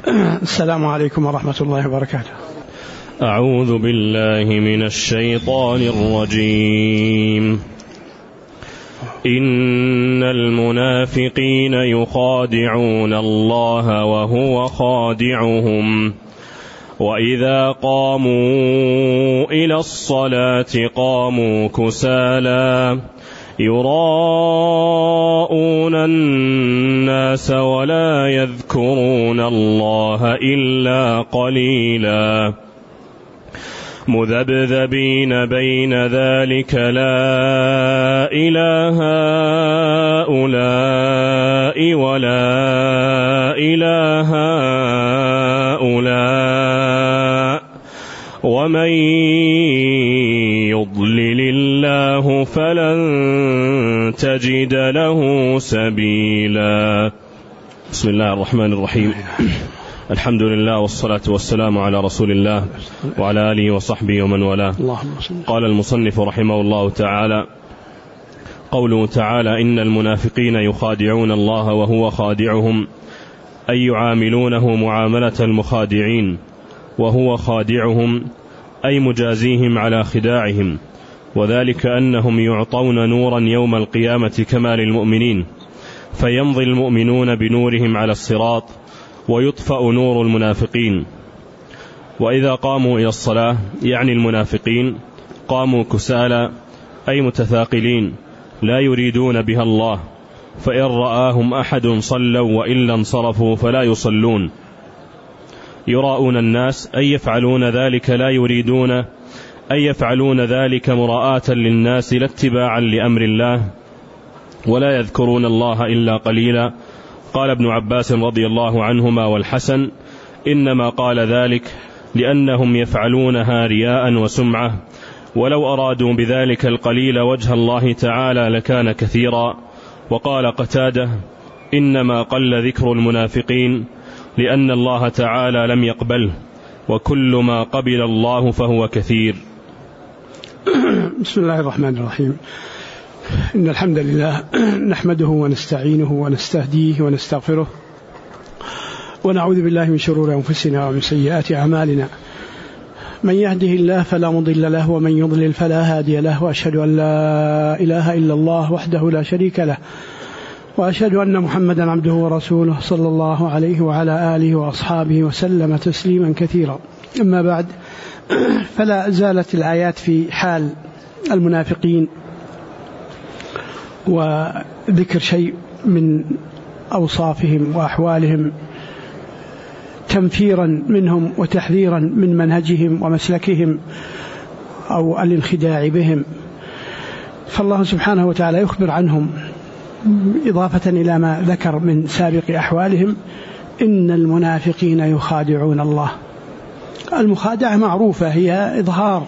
السلام عليكم ورحمة الله وبركاته. أعوذ بالله من الشيطان الرجيم. إن المنافقين يخادعون الله وهو خادعهم وإذا قاموا إلى الصلاة قاموا كسالى يراءون الناس ولا يذكرون الله إلا قليلا مذبذبين بين ذلك لا إله هؤلاء ولا إله هؤلاء ومن يضلل الله فلن تجد له سبيلا. بسم الله الرحمن الرحيم. الحمد لله والصلاة والسلام على رسول الله وعلى آله وصحبه ومن والاه. قال المصنف رحمه الله تعالى: قوله تعالى: إن المنافقين يخادعون الله وهو خادعهم، أي يعاملونه معاملة المخادعين، وهو خادعهم أي مجازيهم على خداعهم، وذلك أنهم يعطون نورا يوم القيامة كما للمؤمنين، فيمضي المؤمنون بنورهم على الصراط ويطفأ نور المنافقين. وإذا قاموا إلى الصلاة يعني المنافقين قاموا كسالى أي متثاقلين لا يريدون بها الله، فإن رآهم أحد صلوا وإلا انصرفوا فلا يصلون. يراءون الناس أي يفعلون ذلك لا يريدون، أي يفعلون ذلك مراءة للناس لا اتباعا لأمر الله، ولا يذكرون الله إلا قليلا. قال ابن عباس رضي الله عنهما والحسن: إنما قال ذلك لأنهم يفعلونها رياء وسمعة، ولو أرادوا بذلك القليل وجه الله تعالى لكان كثيرا. وقال قتادة: إنما قل ذكر المنافقين لأن الله تعالى لم يقبله، وكل ما قبل الله فهو كثير. بسم الله الرحمن الرحيم. إن الحمد لله نحمده ونستعينه ونستهديه ونستغفره، ونعوذ بالله من شرور أنفسنا ومن سيئات أعمالنا. من يهده الله فلا مضل له، ومن يضلل فلا هادي له، وأشهد أن لا إله إلا الله وحده لا شريك له، وأشهد أن محمدا عبده ورسوله صلى الله عليه وعلى آله وأصحابه وسلم تسليما كثيرا. أما بعد، فلا زالت الآيات في حال المنافقين وذكر شيء من أوصافهم وأحوالهم تنفيرا منهم وتحذيرا من منهجهم ومسلكهم أو الانخداع بهم. فالله سبحانه وتعالى يخبر عنهم إضافة إلى ما ذكر من سابق أحوالهم: إن المنافقين يخادعون الله. المخادعة معروفة، هي إظهار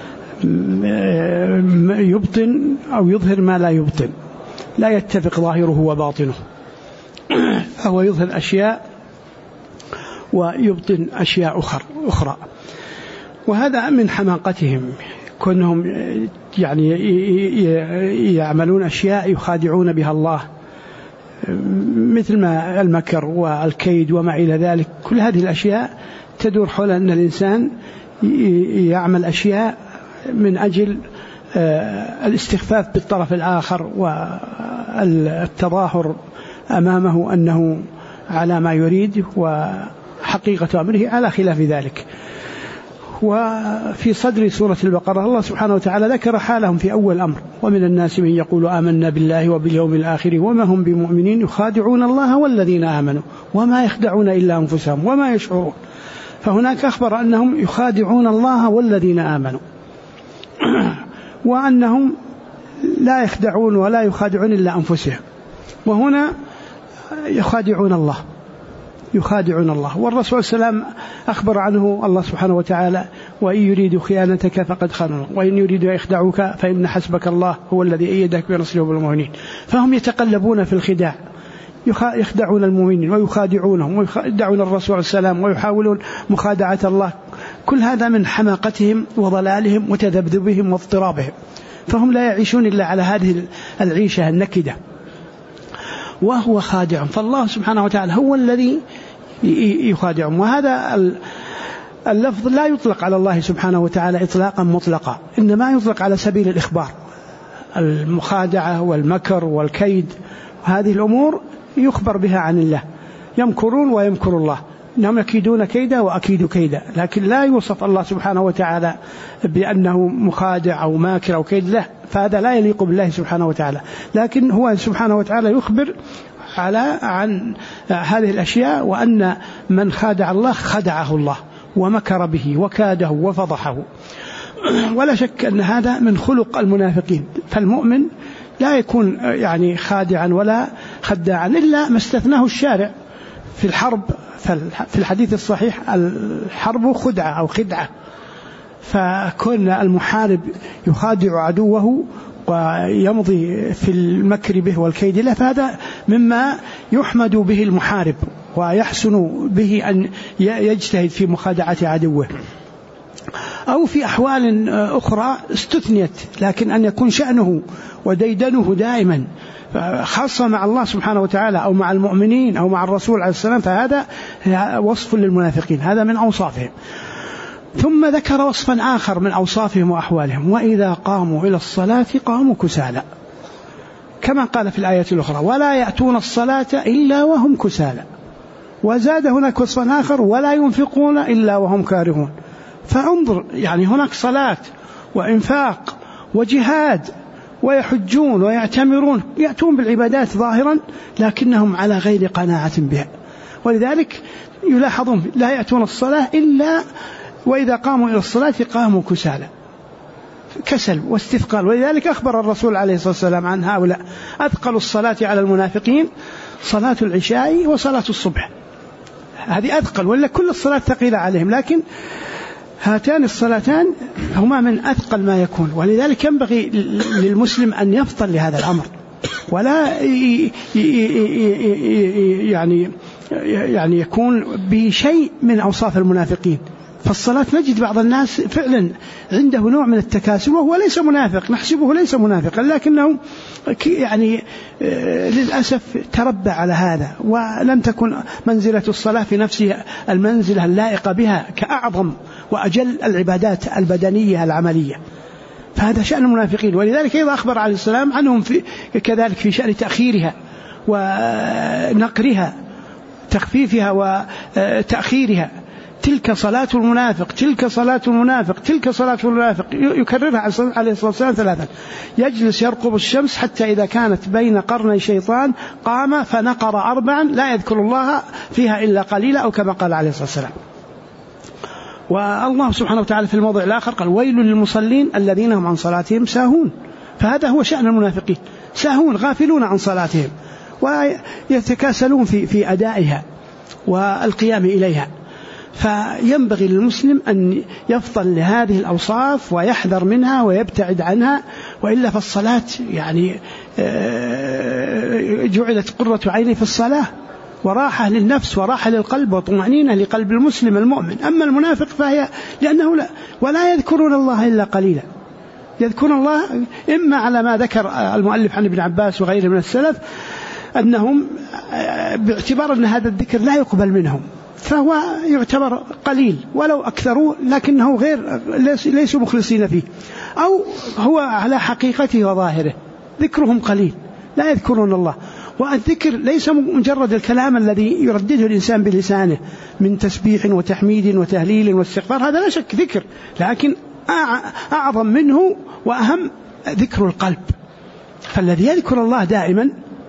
يبطن أو يظهر ما لا يبطن، لا يتفق ظاهره وباطنه، فهو يظهر أشياء ويبطن أشياء أخرى. وهذا من حماقتهم، كونهم يعني يعملون أشياء يخادعون بها الله، مثل ما المكر والكيد وما إلى ذلك. كل هذه الأشياء تدور حول أن الإنسان يعمل أشياء من أجل الاستخفاف بالطرف الآخر والتظاهر أمامه أنه على ما يريد، وحقيقة أمره على خلاف ذلك. وفي صدر سورة البقرة الله سبحانه وتعالى ذكر حالهم في أول الأمر: ومن الناس من يقول آمنا بالله وباليوم الآخر وما هم بمؤمنين يخادعون الله والذين آمنوا وما يخدعون إلا أنفسهم وما يشعرون. فهناك أخبر أنهم يخادعون الله والذين آمنوا، وأنهم لا يخدعون ولا يخادعون إلا أنفسهم، وهنا يخادعون الله. والرسول صلى الله عليه وسلم أخبر عنه الله سبحانه وتعالى: وإن يريدوا خيانتك فقد خانوا، وإن يريدوا يخدعوك فإن حسبك الله هو الذي أيدك بنصره بالمؤمنين. فهم يتقلبون في الخداع، يخدعون المؤمنين ويخادعونهم ويخدعون الرسول صلى الله عليه وسلم ويحاولون مخادعة الله. كل هذا من حماقتهم وضلالهم وتذبذبهم واضطرابهم، فهم لا يعيشون إلا على هذه العيشة النكدة. وهو خادع، فالله سبحانه وتعالى هو الذي يخادعهم. وهذا اللفظ لا يطلق على الله سبحانه وتعالى إطلاقا مطلقا، إنما يطلق على سبيل الإخبار. المخادعة والمكر والكيد هذه الأمور يخبر بها عن الله، يمكرون ويمكر الله، إنهم يكيدون كيدا وأكيد كيدا، لكن لا يوصف الله سبحانه وتعالى بأنه مخادع أو ماكر أو كيد، لا، فهذا لا يليق بالله سبحانه وتعالى. لكن هو سبحانه وتعالى يخبر عن هذه الأشياء، وأن من خادع الله خدعه الله ومكر به وكاده وفضحه. ولا شك أن هذا من خلق المنافقين، فالمؤمن لا يكون يعني خادعا ولا خداعا، إلا ما استثناه الشارع في الحرب. في الحديث الصحيح الحرب خدعة أو خدعة، فكون المحارب يخادع عدوه ويمضي في المكر به والكيد له، فهذا مما يحمد به المحارب ويحسن به أن يجتهد في مخادعة عدوه. أو في أحوال أخرى استثنيت، لكن أن يكون شأنه وديدنه دائما خاصة مع الله سبحانه وتعالى أو مع المؤمنين أو مع الرسول عليه السلام، فهذا وصف للمنافقين، هذا من أوصافهم. ثم ذكر وصفا آخر من أوصافهم وأحوالهم: وإذا قاموا إلى الصلاة قاموا كسالى، كما قال في الآية الأخرى: ولا يأتون الصلاة إلا وهم كسالى. وزاد هناك وصفا آخر: ولا ينفقون إلا وهم كارهون. فانظر، يعني هناك صلاة وإنفاق وجهاد ويحجون ويعتمرون، يأتون بالعبادات ظاهرا، لكنهم على غير قناعة بها. ولذلك يلاحظون لا يأتون الصلاة إلا وإذا قاموا إلى الصلاة قاموا كسالى، كسل واستثقال. ولذلك أخبر الرسول عليه الصلاة والسلام عن هؤلاء: أثقل الصلاة على المنافقين صلاة العشاء وصلاة الصبح. هذه أثقل، ولا كل الصلاة ثقيلة عليهم، لكن هاتان الصلاتان هما من أثقل ما يكون. ولذلك ينبغي للمسلم أن يفطن لهذا الأمر، ولا يعني يكون بشيء من أوصاف المنافقين. فالصلاة نجد بعض الناس فعلا عنده نوع من التكاسل، وهو ليس منافق، نحسبه ليس منافقا، لكنه يعني للأسف تربى على هذا، ولم تكن منزلة الصلاة في نفسها المنزلة اللائقة بها كأعظم وأجل العبادات البدنية العملية. فهذا شأن المنافقين. ولذلك أيضا أخبر عليه السلام عنهم كذلك في شأن تأخيرها ونقرها، تخفيفها وتأخيرها. تلك صلاة المنافق، تلك صلاة المنافق، تلك صلاة المنافق، يكررها عليه الصلاة والسلام 3. يجلس يرقب الشمس حتى إذا كانت بين قرني شيطان قام فنقر 4 لا يذكر الله فيها إلا قليلا، أو كما قال عليه الصلاة والسلام. والله سبحانه وتعالى في الموضع الآخر قال: ويل للمصلين الذين هم عن صلاتهم ساهون. فهذا هو شأن المنافقين، ساهون، غافلون عن صلاتهم ويتكاسلون في أدائها والقيام إليها. فينبغي للمسلم أن يفطن لهذه الأوصاف ويحذر منها ويبتعد عنها، وإلا فالصلاة يعني جعلت قرة عيني في الصلاة، وراحة للنفس وراحة للقلب وطمأنينة لقلب المسلم المؤمن. أما المنافق فهي لأنه ولا يذكرون الله إلا قليلا، يذكرون الله إما على ما ذكر المؤلف عن ابن عباس وغيره من السلف أنهم باعتبار أن هذا الذكر لا يقبل منهم، فهو يعتبر قليل ولو أكثروا، لكنه ليسوا مخلصين فيه، أو هو على حقيقته وظاهره ذكرهم قليل، لا يذكرون الله. والذكر ليس مجرد الكلام الذي يردده الإنسان بلسانه من تسبيح وتحميد وتهليل واستغفار، هذا لا شك ذكر، لكن أعظم منه وأهم ذكر القلب. فالذي يذكر الله دائما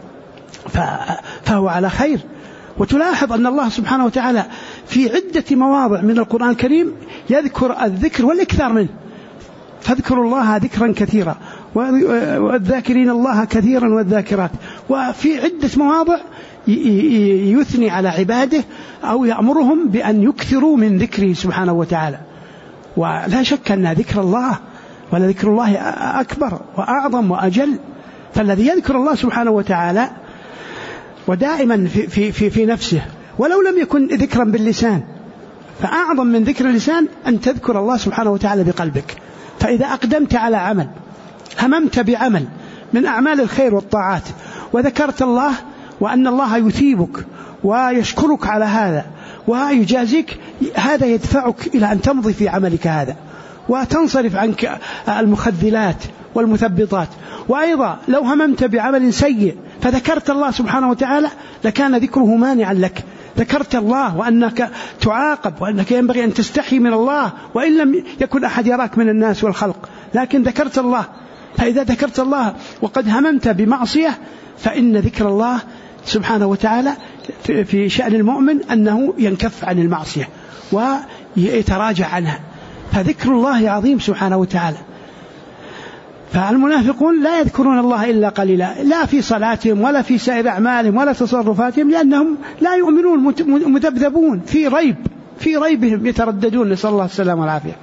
فهو على خير. وتلاحظ أن الله سبحانه وتعالى في عدة مواضع من القرآن الكريم يذكر الذكر والإكثار منه: فاذكروا الله ذكرا كثيرا والذاكرين الله كثيرا والذاكرات. وفي عدة مواضع يثني على عباده أو يأمرهم بأن يكثروا من ذكره سبحانه وتعالى. ولا شك أن ذكر الله ولذكر الله أكبر وأعظم وأجل. فالذي يذكر الله سبحانه وتعالى ودائما في نفسه ولو لم يكن ذكرا باللسان، فأعظم من ذكر اللسان أن تذكر الله سبحانه وتعالى بقلبك. فإذا أقدمت على عمل، هممت بعمل من أعمال الخير والطاعات، وذكرت الله وأن الله يثيبك ويشكرك على هذا ويجازيك، هذا يدفعك إلى أن تمضي في عملك هذا وتنصرف عنك المخذلات والمثبطات. وأيضا لو هممت بعمل سيء فذكرت الله سبحانه وتعالى لكان ذكره مانعا لك. ذكرت الله وأنك تعاقب وأنك ينبغي أن تستحي من الله وإن لم يكن أحد يراك من الناس والخلق، لكن ذكرت الله. فإذا ذكرت الله وقد هممت بمعصية فإن ذكر الله سبحانه وتعالى في شأن المؤمن أنه ينكف عن المعصية ويتراجع عنها. فذكر الله عظيم سبحانه وتعالى. فالمنافقون لا يذكرون الله إلا قليلا، لا في صلاتهم ولا في سائر أعمالهم ولا تصرفاتهم، لأنهم لا يؤمنون، مذبذبون في ريبهم يترددون، نسأل الله السلامة والعافية.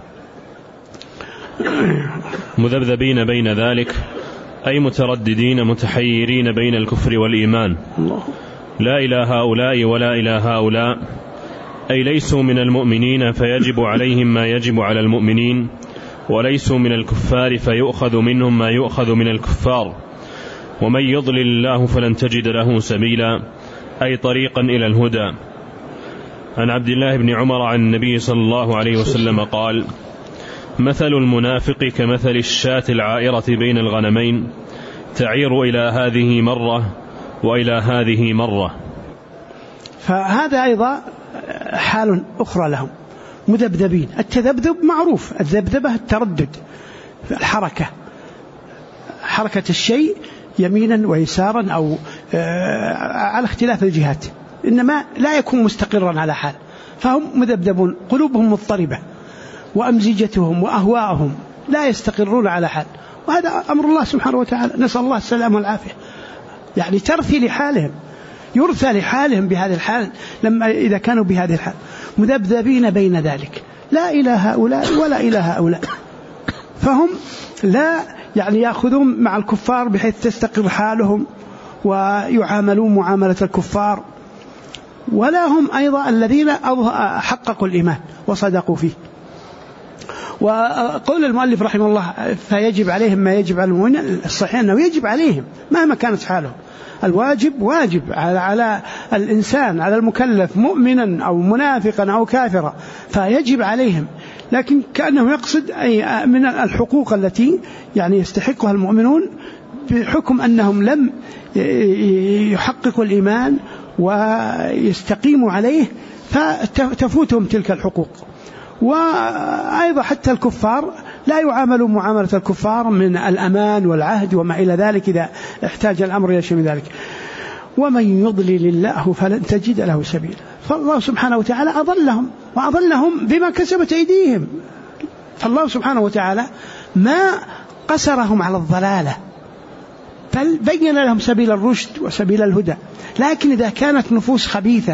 مذبذبين بين ذلك أي مترددين متحيرين بين الكفر والإيمان، لا إلى هؤلاء ولا إلى هؤلاء، أي ليسوا من المؤمنين فيجب عليهم ما يجب على المؤمنين، وليسوا من الكفار فيؤخذ منهم ما يؤخذ من الكفار. ومن يضلل الله فلن تجد له سبيلا، أي طريقا إلى الهدى. عن عبد الله بن عمر عن النبي صلى الله عليه وسلم قال: مثل المنافق كمثل الشاة العائرة بين الغنمين، تعير إلى هذه مرة وإلى هذه مرة. فهذا أيضا حال أخرى لهم، مذبذبين. التذبذب معروف، الذبذبة التردد، حركة الشيء يمينا ويسارا أو على اختلاف الجهات، إنما لا يكون مستقرا على حال. فهم مذبذبون، قلوبهم مضطربة وأمزجتهم وأهواءهم لا يستقرون على حال، وهذا أمر الله سبحانه وتعالى، نسأل الله السلامة والعافية. يعني ترثي لحالهم، يرثى لحالهم بهذا الحال لما إذا كانوا بهذه الحال مذبذبين بين ذلك، لا إلى هؤلاء ولا إلى هؤلاء. فهم لا يعني يأخذون مع الكفار بحيث تستقر حالهم ويعاملون معاملة الكفار، ولا هم أيضا الذين حققوا الإيمان وصدقوا فيه. وقول المؤلف رحمه الله فيجب عليهم ما يجب على المؤمنين، الصحيح أنه يجب عليهم مهما كانت حالهم. الواجب واجب على الإنسان، على المكلف، مؤمنا أو منافقا أو كافرا، فيجب عليهم. لكن كأنه يقصد أي من الحقوق التي يعني يستحقها المؤمنون بحكم أنهم لم يحققوا الإيمان ويستقيموا عليه فتفوتهم تلك الحقوق. وأيضا حتى الكفار لا يعاملوا معاملة الكفار من الأمان والعهد وما إلى ذلك إذا احتاج الأمر إلى شيء من ذلك. ومن يضلل الله فلن تجد له سبيلا. فالله سبحانه وتعالى أضلهم بما كسبت أيديهم. فالله سبحانه وتعالى ما قصرهم على الضلالة، بل بين لهم سبيل الرشد وسبيل الهدى. لكن إذا كانت نفوس خبيثة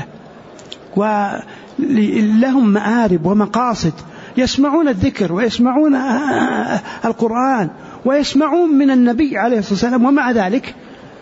ولهم مآرب ومقاصد، يسمعون الذكر ويسمعون القرآن ويسمعون من النبي عليه الصلاة والسلام، ومع ذلك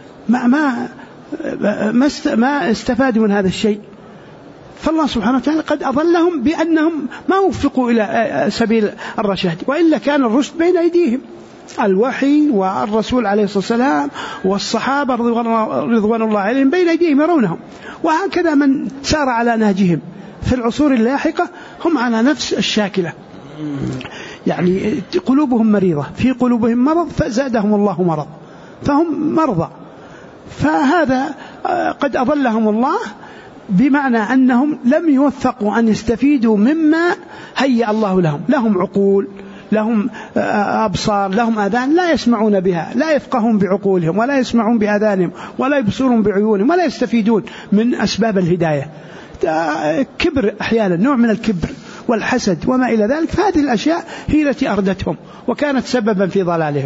ما استفادوا من هذا الشيء، فالله سبحانه وتعالى قد أضلهم بأنهم ما وفقوا إلى سبيل الرشاد، وإلا كان الرشد بين أيديهم، الوحي والرسول عليه الصلاة والسلام والصحابة رضوان الله عليهم بين أيديهم يرونهم. وهكذا من سار على نهجهم في العصور اللاحقة هم على نفس الشاكلة، يعني قلوبهم مريضة، في قلوبهم مرض فزادهم الله مرض، فهم مرضى. فهذا قد أضلهم الله بمعنى أنهم لم يوفقوا أن يستفيدوا مما هيأ الله لهم. لهم عقول، لهم أبصار، لهم آذان لا يسمعون بها، لا يفقهون بعقولهم ولا يسمعون بآذانهم ولا يبصرون بعيونهم ولا يستفيدون من أسباب الهداية. كبر أحيانا، نوع من الكبر والحسد وما إلى ذلك، فهذه الأشياء هي التي أردتهم وكانت سببا في ضلالهم.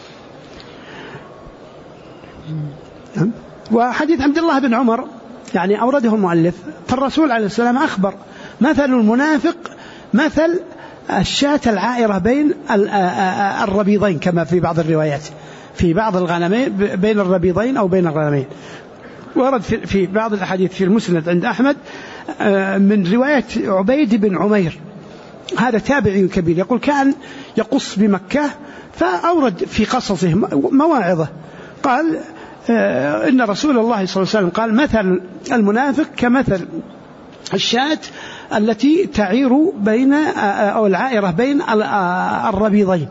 وحديث عبد الله بن عمر يعني أورده المؤلف، فالرسول عليه السلام أخبر مثل المنافق مثل الشاة العائرة بين الربيضين، كما في بعض الروايات في بعض الغنمين بين الربيضين أو بين الغنمين. ورد في بعض الأحاديث في المسند عند أحمد من رواية عبيد بن عمير، هذا تابعي كبير، يقول كان يقص بمكة، فأورد في قصصه مواعظه، قال إن رسول الله صلى الله عليه وسلم قال مثل المنافق كمثل الشاة التي تعير بين أو العائرة بين الربيضين.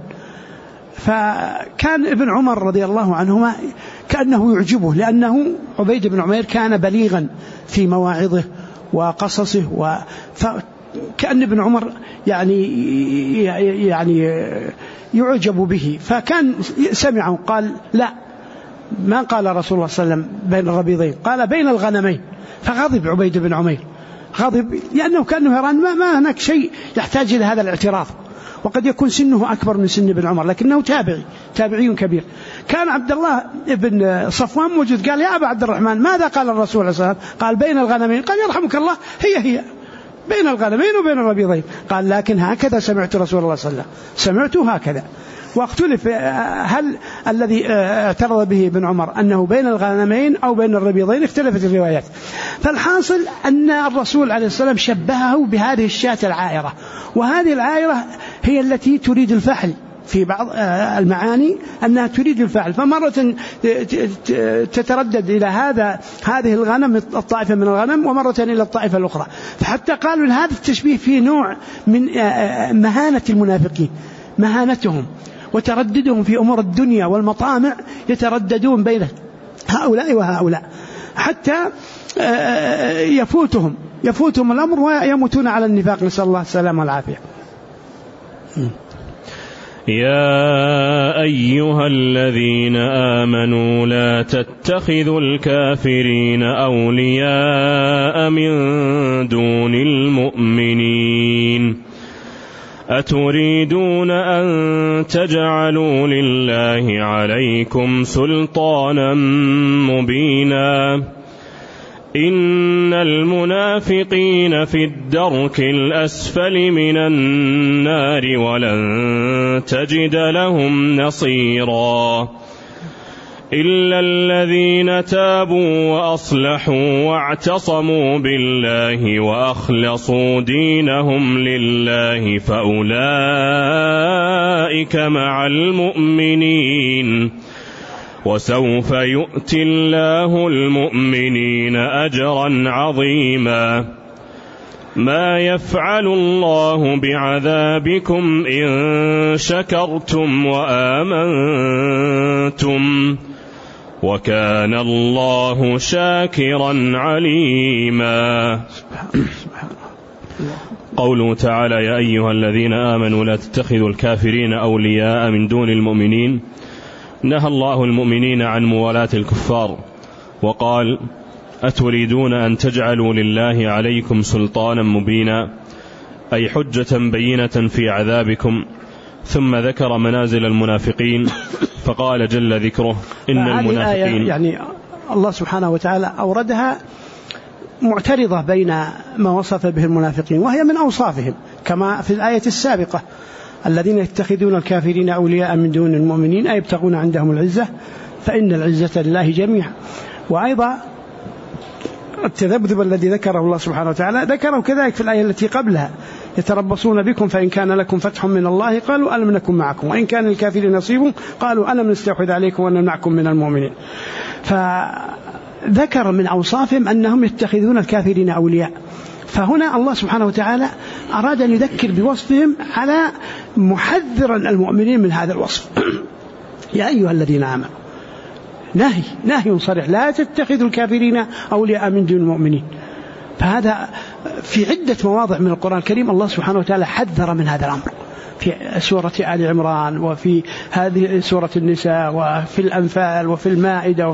فكان ابن عمر رضي الله عنهما كأنه يعجبه، لأنه عبيد بن عمير كان بليغا في مواعظه وقصصه، فكأن ابن عمر يعني يعجب به، فكان سمعه قال لا، ما قال رسول الله صلى الله عليه وسلم بين الربيضين، قال بين الغنمين. فغضب عبيد بن عمير، غضب لأنه كأنه يرى ما هناك شيء يحتاج إلى هذا الاعتراض، وقد يكون سنه أكبر من سن ابن عمر لكنه تابعي كبير. كان عبد الله بن صفوان موجود، قال يا أبا عبد الرحمن ماذا قال الرسول صلى الله عليه وسلم؟ قال بين الغنمين. قال يرحمك الله، هي بين الغنمين وبين الربيضين. قال لكن هكذا سمعت رسول الله صلى الله عليه وسلم، سمعته هكذا. واختلف هل الذي اعترض به ابن عمر أنه بين الغنمين أو بين الربيضين، اختلفت الروايات. فالحاصل أن الرسول عليه الصلاة والسلام شبهه بهذه الشاة العائرة، وهذه العائرة هي التي تريد الفحل في بعض المعاني، أنها تريد الفحل، فمرة تتردد إلى هذه الغنم الطائفة من الغنم، ومرة إلى الطائفة الأخرى. فحتى قالوا إن هذا التشبيه فيه نوع من مهانة المنافقين، مهانتهم وترددهم في أمور الدنيا والمطامع، يترددون بين هؤلاء وهؤلاء حتى يفوتهم الأمر ويموتون على النفاق، نسأل الله السلامة والعافية. يا أيها الذين آمنوا لا تتخذوا الكافرين أولياء من دون المؤمنين أتريدون أن تجعلوا لله عليكم سلطانا مبينا إن المنافقين في الدرك الأسفل من النار ولن تجد لهم نصيرا إلا الذين تابوا وأصلحوا واعتصموا بالله وأخلصوا دينهم لله فأولئك مع المؤمنين وسوف يؤتي الله المؤمنين أجرا عظيما ما يفعل الله بعذابكم إن شكرتم وآمنتم وكان الله شاكرا عليما. قوله تعالى يا أيها الذين آمنوا لا تتخذوا الكافرين أولياء من دون المؤمنين، نهى الله المؤمنين عن موالاة الكفار وقال أتريدون أن تجعلوا لله عليكم سلطانا مبينا، أي حجة بينة في عذابكم. ثم ذكر منازل المنافقين فقال جل ذكره إن المنافقين، يعني الله سبحانه وتعالى أوردها معترضة بين ما وصف به المنافقين، وهي من أوصافهم كما في الآية السابقة الذين يتخذون الكافرين أولياء من دون المؤمنين أي يبتغون عندهم العزة فإن العزة لله جميعا. وأيضا التذبذب الذي ذكره الله سبحانه وتعالى ذكره كذلك في الآية التي قبلها يتربصون بكم فإن كان لكم فتح من الله قالوا ألم نكن معكم وإن كان للكافرين نصيب قالوا ألم نستحوذ عليكم ونمنعكم من المؤمنين. فذكر من أوصافهم أنهم يتخذون الكافرين أولياء. فهنا الله سبحانه وتعالى أراد أن يذكر بوصفهم على محذرا المؤمنين من هذا الوصف. يا أيها الذين آمنوا، نهي صريح لا تتخذوا الكافرين أولياء من دون المؤمنين. فهذا في عدة مواضع من القرآن الكريم الله سبحانه وتعالى حذر من هذا الأمر، في سورة آل عمران وفي هذه سورة النساء وفي الأنفال وفي المائدة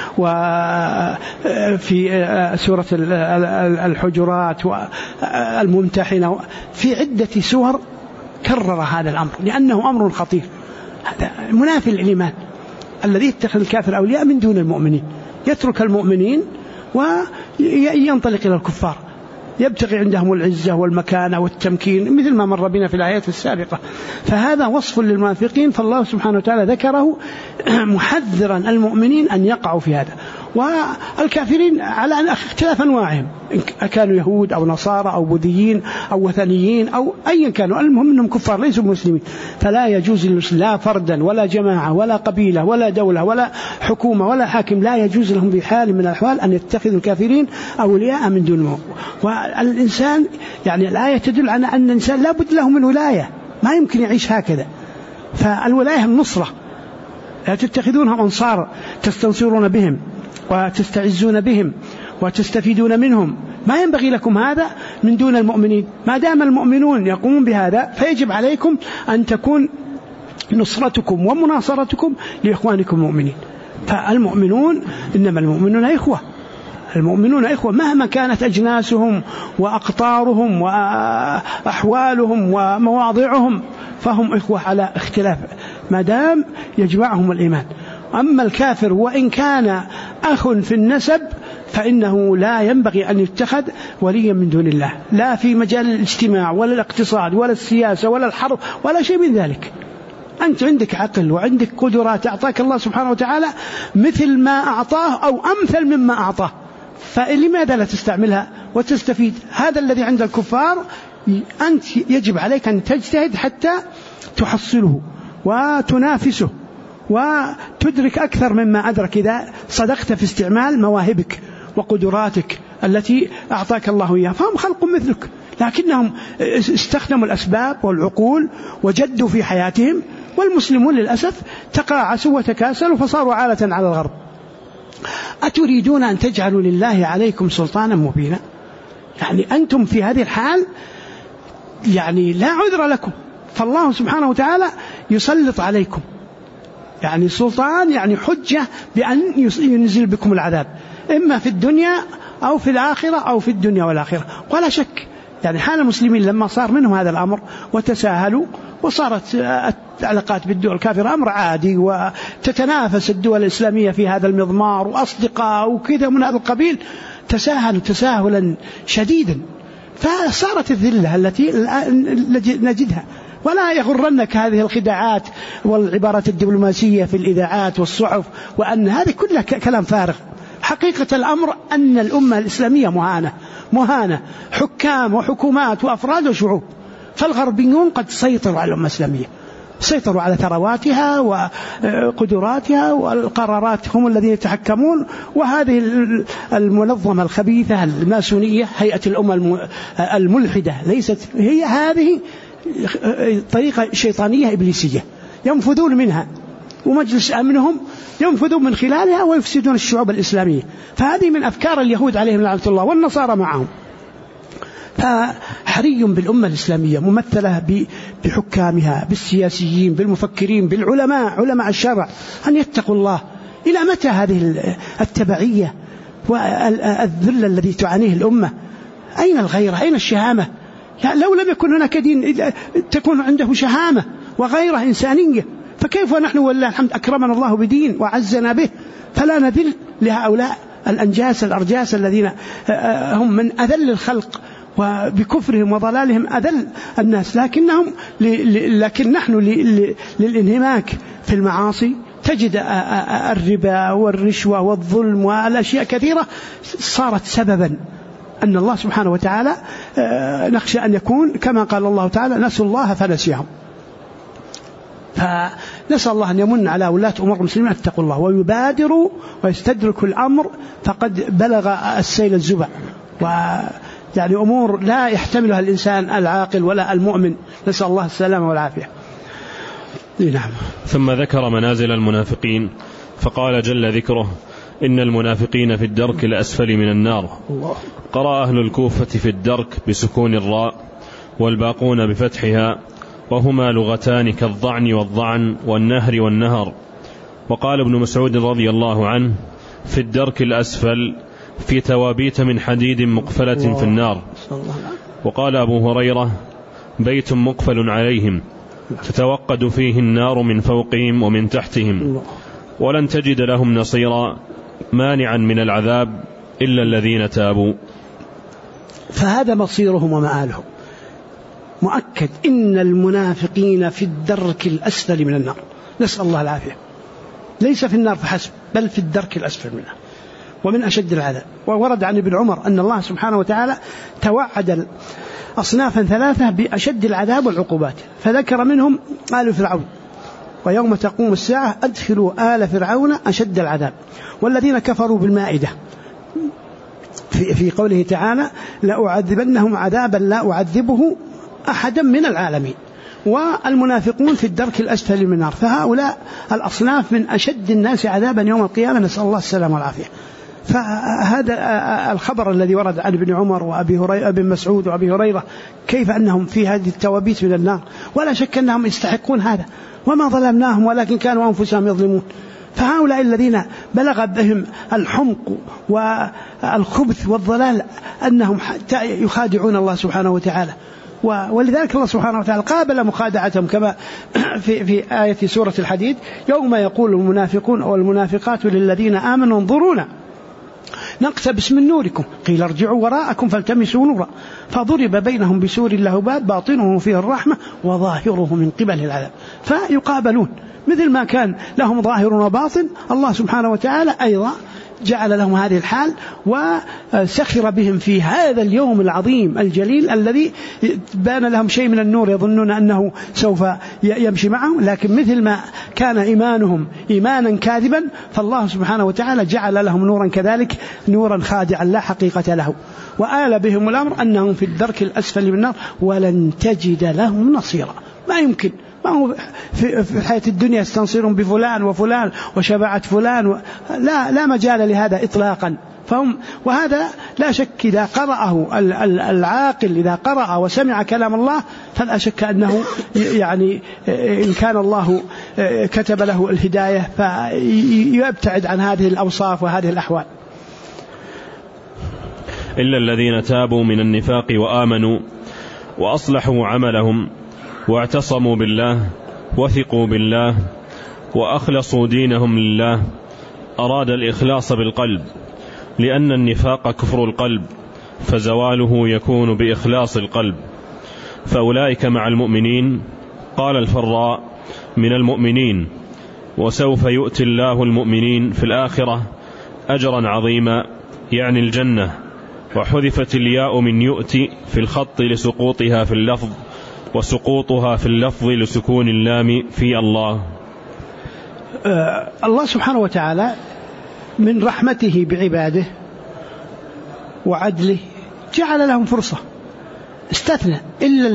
وفي سورة الحجرات والممتحنة، في عدة سور كرر هذا الأمر لأنه أمر خطير. هذا منافي الإيمان الذي يتخذ الكافر أولياء من دون المؤمنين، يترك المؤمنين وينطلق إلى الكفار يبتغي عندهم العزة والمكانة والتمكين مثل ما مر بنا في الآيات السابقة. فهذا وصف للمنافقين، فالله سبحانه وتعالى ذكره محذرا المؤمنين أن يقعوا في هذا. والكافرين على اختلاف أنواعهم، إن كانوا يهود أو نصارى أو بوذيين أو وثنيين أو أيا كانوا، المهم أنهم كفار ليسوا مسلمين. فلا يجوز للمسلم لا فردا ولا جماعة ولا قبيلة ولا دولة ولا حكومة ولا حاكم، لا يجوز لهم بحال من الأحوال أن يتخذوا الكافرين أولياء من دونه. والإنسان يعني الآية تدل على أن الإنسان لا بد له من ولاية، ما يمكن يعيش هكذا. فالولاية النصرة، لا تتخذونهم أنصار تستنصرون بهم وتستعزون بهم وتستفيدون منهم، ما ينبغي لكم هذا من دون المؤمنين. ما دام المؤمنون يقومون بهذا فيجب عليكم أن تكون نصرتكم ومناصرتكم لإخوانكم المؤمنين. فالمؤمنون إنما المؤمنون إخوة، المؤمنون إخوة مهما كانت أجناسهم وأقطارهم وأحوالهم ومواضعهم، فهم إخوة على اختلاف ما دام يجمعهم الإيمان. أما الكافر وإن كان أخ في النسب فإنه لا ينبغي أن يتخذ وليا من دون الله، لا في مجال الاجتماع ولا الاقتصاد ولا السياسة ولا الحرب ولا شيء من ذلك. أنت عندك عقل وعندك قدرات أعطاك الله سبحانه وتعالى مثل ما أعطاه أو أمثل مما أعطاه، فلماذا لا تستعملها وتستفيد؟ هذا الذي عند الكفار أنت يجب عليك أن تجتهد حتى تحصله وتنافسه وتدرك أكثر مما أدرك إذا صدقت في استعمال مواهبك وقدراتك التي أعطاك الله إياها. فهم خلق مثلك، لكنهم استخدموا الأسباب والعقول وجدوا في حياتهم، والمسلمون للأسف تقاعسوا وتكاسلوا فصاروا عالة على الغرب. أتريدون أن تجعلوا لله عليكم سلطانا مبينا؟ يعني أنتم في هذه الحال يعني لا عذر لكم، فالله سبحانه وتعالى يسلط عليكم يعني سلطان، يعني حجة بأن ينزل بكم العذاب إما في الدنيا أو في الآخرة أو في الدنيا والآخرة. ولا شك يعني حال المسلمين لما صار منهم هذا الأمر وتساهلوا وصارت العلاقات بالدول الكافرة أمر عادي، وتتنافس الدول الإسلامية في هذا المضمار وأصدقاء وكذا من هذا القبيل، تساهلوا تساهلا شديدا، فصارت الذلة التي نجدها. ولا يغرنك هذه الخداعات والعبارات الدبلوماسية في الإذاعات والصحف، وأن هذه كلها كلام فارغ. حقيقة الأمر أن الأمة الإسلامية مهانة حكام وحكومات وأفراد وشعوب، فالغربيون قد سيطروا على الأمة الإسلامية، سيطروا على ثرواتها وقدراتها والقرارات هم الذين يتحكمون. وهذه المنظمة الخبيثة الماسونية هيئة الأمة الملحدة ليست هي هذه طريقة شيطانية إبليسية ينفذون منها، ومجلس أمنهم ينفذون من خلالها ويفسدون الشعوب الإسلامية. فهذه من أفكار اليهود عليهم لعنة الله والنصارى معهم. فحري بالأمة الإسلامية ممثلة بحكامها، بالسياسيين، بالمفكرين، بالعلماء، علماء الشرع، أن يتقوا الله. إلى متى هذه التبعية والذل الذي تعانيه الأمة؟ أين الغيرة؟ أين الشهامة؟ يعني لو لم يكن هناك دين تكون عنده شهامة وغيرة إنسانية، فكيف ونحن والله الحمد أكرمنا الله بدين وعزنا به، فلا نذل لهؤلاء الأنجاس الأرجاس الذين هم من أذل الخلق وبكفرهم وضلالهم أذل الناس. لكن نحن للانهماك في المعاصي تجد الربا والرشوة والظلم والأشياء كثيرة صارت سببا أن الله سبحانه وتعالى نخشى أن يكون كما قال الله تعالى نسوا الله فنسيهم. فنسأل الله أن يمن على ولاة أمور المسلمين اتقوا الله ويبادروا ويستدركوا الأمر، فقد بلغ السيل الزبع، ويعني أمور لا يحتملها الإنسان العاقل ولا المؤمن. نسأل الله السلامة والعافية. نعم. ثم ذكر منازل المنافقين فقال جل ذكره إن المنافقين في الدرك الأسفل من النار. قرأ أهل الكوفة في الدرك بسكون الراء والباقون بفتحها، وهما لغتان كالضعن والضعن والنهر والنهر. وقال ابن مسعود رضي الله عنه في الدرك الأسفل في توابيت من حديد مقفلة في النار. وقال أبو هريرة بيت مقفل عليهم تتوقد فيه النار من فوقهم ومن تحتهم، ولن تجد لهم نصيرا مانعا من العذاب إلا الذين تابوا. فهذا مصيرهم ومآلهم مؤكد، إن المنافقين في الدرك الأسفل من النار. نسأل الله العافية، ليس في النار فحسب بل في الدرك الأسفل منها. ومن أشد العذاب. وورد عن ابن عمر أن الله سبحانه وتعالى توعد أصنافا ثلاثة بأشد العذاب والعقوبات، فذكر منهم آل فرعون، ويوم تقوم الساعة أدخلوا آل فرعون أشد العذاب، والذين كفروا بالمائدة في قوله تعالى لأعذبنهم عذابا لا أعذبه أحدا من العالمين، والمنافقون في الدرك الأسفل من النار. فهؤلاء الأصناف من أشد الناس عذابا يوم القيامة، نسأل الله السلامة والعافية. فهذا الخبر الذي ورد عن ابن عمر وأبي هريرة ابن مسعود وأبي هريرة كيف أنهم في هذه التوابيت من النار، ولا شك أنهم يستحقون هذا، وما ظلمناهم ولكن كانوا أنفسهم يظلمون. فهؤلاء الذين بلغ بهم الحمق والخبث والضلال أنهم يخادعون الله سبحانه وتعالى، ولذلك الله سبحانه وتعالى قابل مخادعتهم كما في آية سورة الحديد يوم يقول المنافقون والمنافقات للذين آمنوا انظرونا نقتبس من نوركم قيل ارجعوا وراءكم فالتمسوا نورا فضرب بينهم بسور له باب باطنه فيه الرحمة وظاهره من قبل العذاب. فيقابلون مثل ما كان لهم ظاهر وباطن، الله سبحانه وتعالى أيضا جعل لهم هذه الحال وسخر بهم في هذا اليوم العظيم الجليل الذي بان لهم شيء من النور يظنون أنه سوف يمشي معهم، لكن مثل ما كان إيمانهم إيمانا كاذبا فالله سبحانه وتعالى جعل لهم نورا كذلك، نورا خادعا لا حقيقة له، وآل بهم الأمر أنهم في الدرك الأسفل من النار ولن تجد لهم نصيرا. ما يمكن، ما هو في الحياة الدنيا يستنصرون بفلان وفلان وشبعة فلان لا مجال لهذا إطلاقا. وهذا لا شك إذا قرأه العاقل إذا قرأ وسمع كلام الله فلا شك أنه يعني إن كان الله كتب له الهداية فيبتعد عن هذه الأوصاف وهذه الأحوال. إلا الذين تابوا من النفاق وآمنوا وأصلحوا عملهم واعتصموا بالله وثقوا بالله وأخلصوا دينهم لله، أراد الإخلاص بالقلب لأن النفاق كفر القلب فزواله يكون بإخلاص القلب، فأولئك مع المؤمنين. قال الفراء من المؤمنين وسوف يؤتي الله المؤمنين في الآخرة أجرا عظيما يعني الجنة، وحذفت الياء من يؤتي في الخط لسقوطها في اللفظ وسقوطها في اللفظ لسكون اللام في الله. الله سبحانه وتعالى من رحمته بعباده وعدله جعل لهم فرصة، استثنى إلا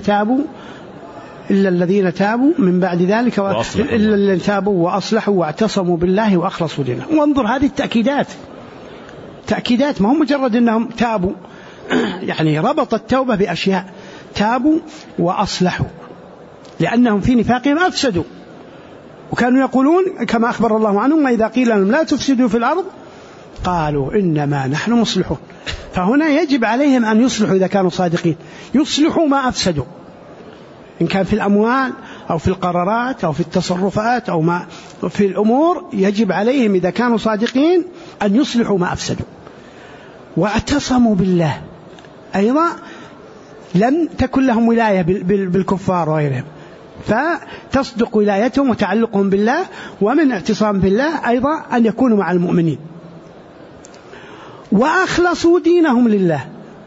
الذين تابوا من بعد ذلك إلا الذين تابوا وأصلحوا واعتصموا بالله وأخلصوا دينه. وانظر هذه تأكيدات ما هم مجرد أنهم تابوا يعني ربط التوبة بأشياء، تابوا وأصلحوا لأنهم في نفاقهم أفسدوا، وكانوا يقولون كما أخبر الله عنهم وإذا قيل لهم لا تفسدوا في الأرض قالوا إنما نحن مصلحون. فهنا يجب عليهم أن يصلحوا إذا كانوا صادقين، يصلحوا ما أفسدوا إن كان في الأموال أو في القرارات أو في التصرفات أو ما في الأمور، يجب عليهم إذا كانوا صادقين أن يصلحوا ما أفسدوا. واعتصموا بالله أيضا لم تكن لهم ولاية بالكفار وغيرهم، فتصدق ولايتهم وتعلقهم بالله، ومن اعتصام بالله أيضا أن يكونوا مع المؤمنين. وأخلصوا دينهم لله،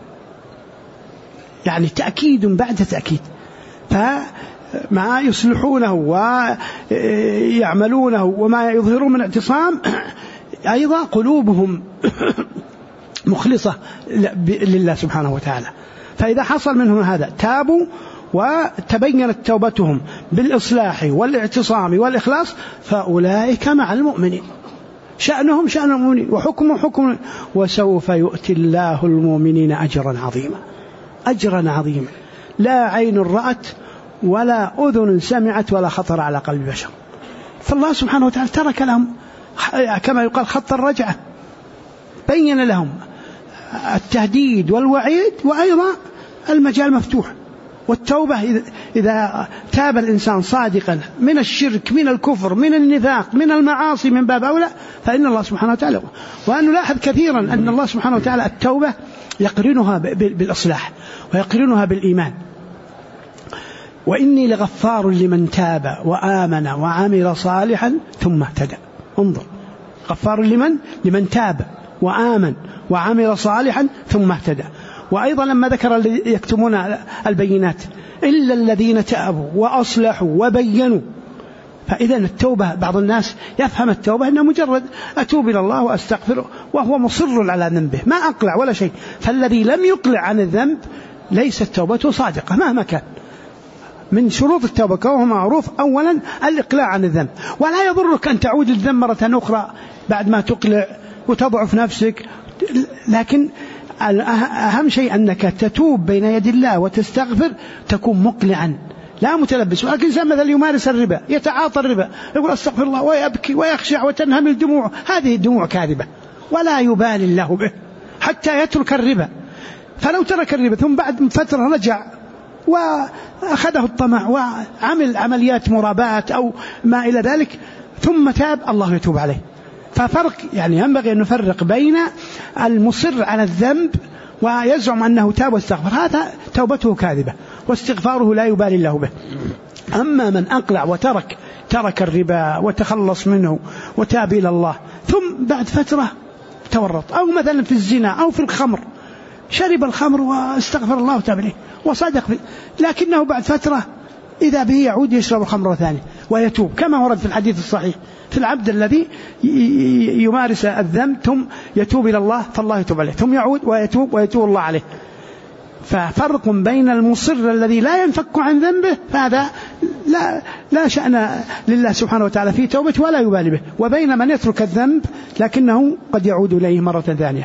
يعني تأكيد بعد تأكيد، فما يصلحونه ويعملونه وما يظهرون من اعتصام أيضا قلوبهم مخلصة لله سبحانه وتعالى. فإذا حصل منهم هذا تابوا وتبينت توبتهم بالإصلاح والاعتصام والإخلاص فأولئك مع المؤمنين، شأنهم شأن المؤمنين وحكمهم حكم، وسوف يؤتي الله المؤمنين أجرا عظيما لا عين رأت ولا أذن سمعت ولا خطر على قلب بشر. فالله سبحانه وتعالى ترك لهم كما يقال خط الرجعة، بين لهم التهديد والوعيد وأيضا المجال مفتوح. والتوبة إذا تاب الإنسان صادقا من الشرك من الكفر من النفاق من المعاصي من باب أولى فإن الله سبحانه وتعالى. وأن نلاحظ كثيرا أن الله سبحانه وتعالى التوبة يقرنها بالإصلاح ويقرنها بالإيمان. وإني لغفار لمن تاب وآمن وعمل صالحا ثم اهتدى. انظر، غفار لمن تاب وآمن وعمل صالحا ثم اهتدى. وأيضا لما ذكر يكتمون البينات إلا الذين تابوا وأصلحوا وبينوا. فإذا التوبة بعض الناس يفهم التوبة أنه مجرد أتوب إلى الله وأستغفره وهو مصر على ذنبه ما أقلع ولا شيء. فالذي لم يقلع عن الذنب ليست توبته صادقة مهما كان. من شروط التوبة كونه معروف أولا الإقلاع عن الذنب، ولا يضرك أن تعود للذنب مرة أخرى بعد ما تقلع وتضعف نفسك، لكن أهم شيء أنك تتوب بين يد الله وتستغفر تكون مقلعا لا متلبس. ولكن إنسان مثلا يمارس الربا يتعاطى الربا يقول أستغفر الله ويبكي ويخشع وتنهمل دموعه، هذه الدموع كاذبة ولا يبالي الله به حتى يترك الربا. فلو ترك الربا ثم بعد فترة رجع وأخذه الطمع وعمل عمليات مرابات أو ما إلى ذلك ثم تاب الله يتوب عليه. ففرق يعني ينبغي أن نفرق بين المصر على الذنب ويزعم أنه تاب واستغفر، هذا توبته كاذبة واستغفاره لا يبالي الله به. أما من أقلع وترك الربا وتخلص منه وتاب إلى الله ثم بعد فترة تورط، أو مثلا في الزنا أو في الخمر شرب الخمر واستغفر الله وتاب إليه وصدق فيه، لكنه بعد فترة إذا به يعود يشرب الخمر ثاني ويتوب، كما ورد في الحديث الصحيح في العبد الذي يمارس الذنب ثم يتوب إلى الله فالله يتوب عليه، ثم يعود ويتوب الله عليه. ففرق بين المصر الذي لا ينفك عن ذنبه فهذا لا شأن لله سبحانه وتعالى في توبته ولا يبالي به، وبين من يترك الذنب لكنه قد يعود إليه مرة ثانية.